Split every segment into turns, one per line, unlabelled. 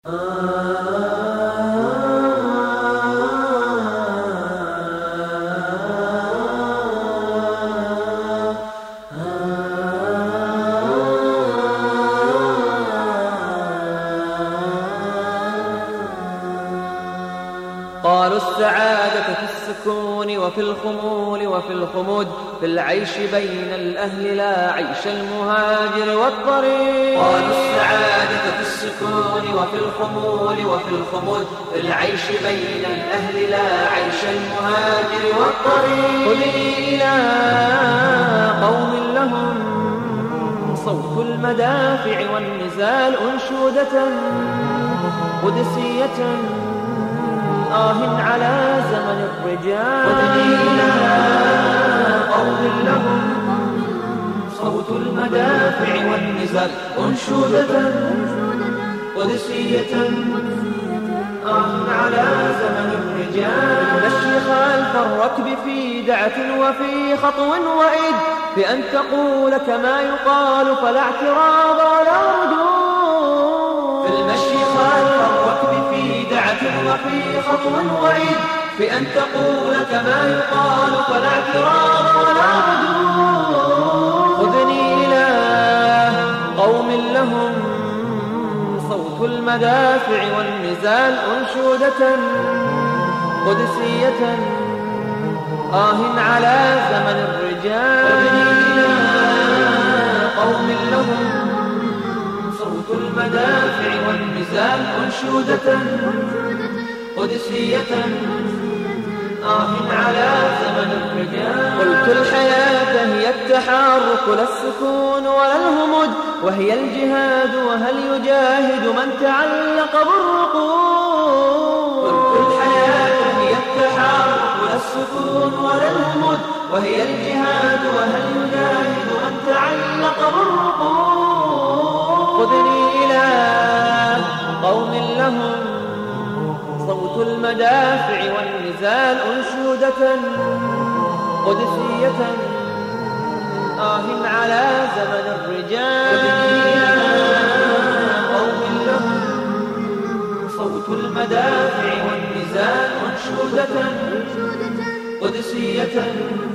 قالوا السعادة في السكون وفي الخمول وفي الخمود، في العيش بين الأهل لا عيش المهاجر والطريق.
قالوا السعادة في السكون وفي الخمول وفي الخمود، في العيش بين الأهل لا عيش المهاجر والطريق.
خذني إلى قوم لهم صوت المدافع والنزال أنشودة قدسية على زمن الرجال.
خذني إلى قوم لهم صوت المدافع والنزال أنشودة قدسية على زمن الرجال.
المشي خلف الركب في دعة وفي خطو وإد، بأن تقول كما يقال فلا اعتراض ولا ردود.
في المشي خلف الركب في دعة وفي خطو وإد، بأن تقول كما يقال فلا اعتراض ولا ردود.
خذني إلى قوم لهم صوت المدافع والنزال أنشودة قدسية على زمن الرجال.
خذني إلى قوم لهم صوت المدافع والنزال أنشودة قدسية على زمن الرجال.
قلت الحياة هي التحرك لا السكون ولا الهمود، وهي الجهاد وهل يجاهد من تعلق بالرقود.
قلت الحياة هي التحرك لا السكون ولا الهمود، وهي الجهاد وهل يجاهد من تعلق بالرقود.
خذني إلى قوم لهم صوت المدافع والنزال أنشودة قدسية على زمن الرجال.
قوم لهم صوت المدافع والنزال أنشودة قدسية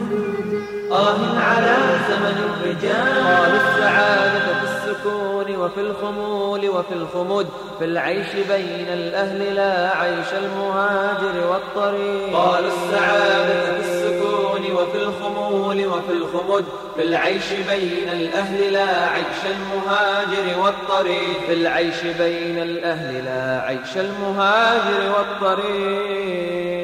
على زمن الرجال.
قالوا السعادة في السكون وفي الخمول وفي الخمود، في العيش بين الأهل لا عيش المهاجر والطريق.
قالوا السعادة في السكون وفي الخمول وفي الخمود، في العيش بين الأهل لا عيش المهاجر والطريق.
في العيش بين الأهل لا عيش المهاجر والطريق.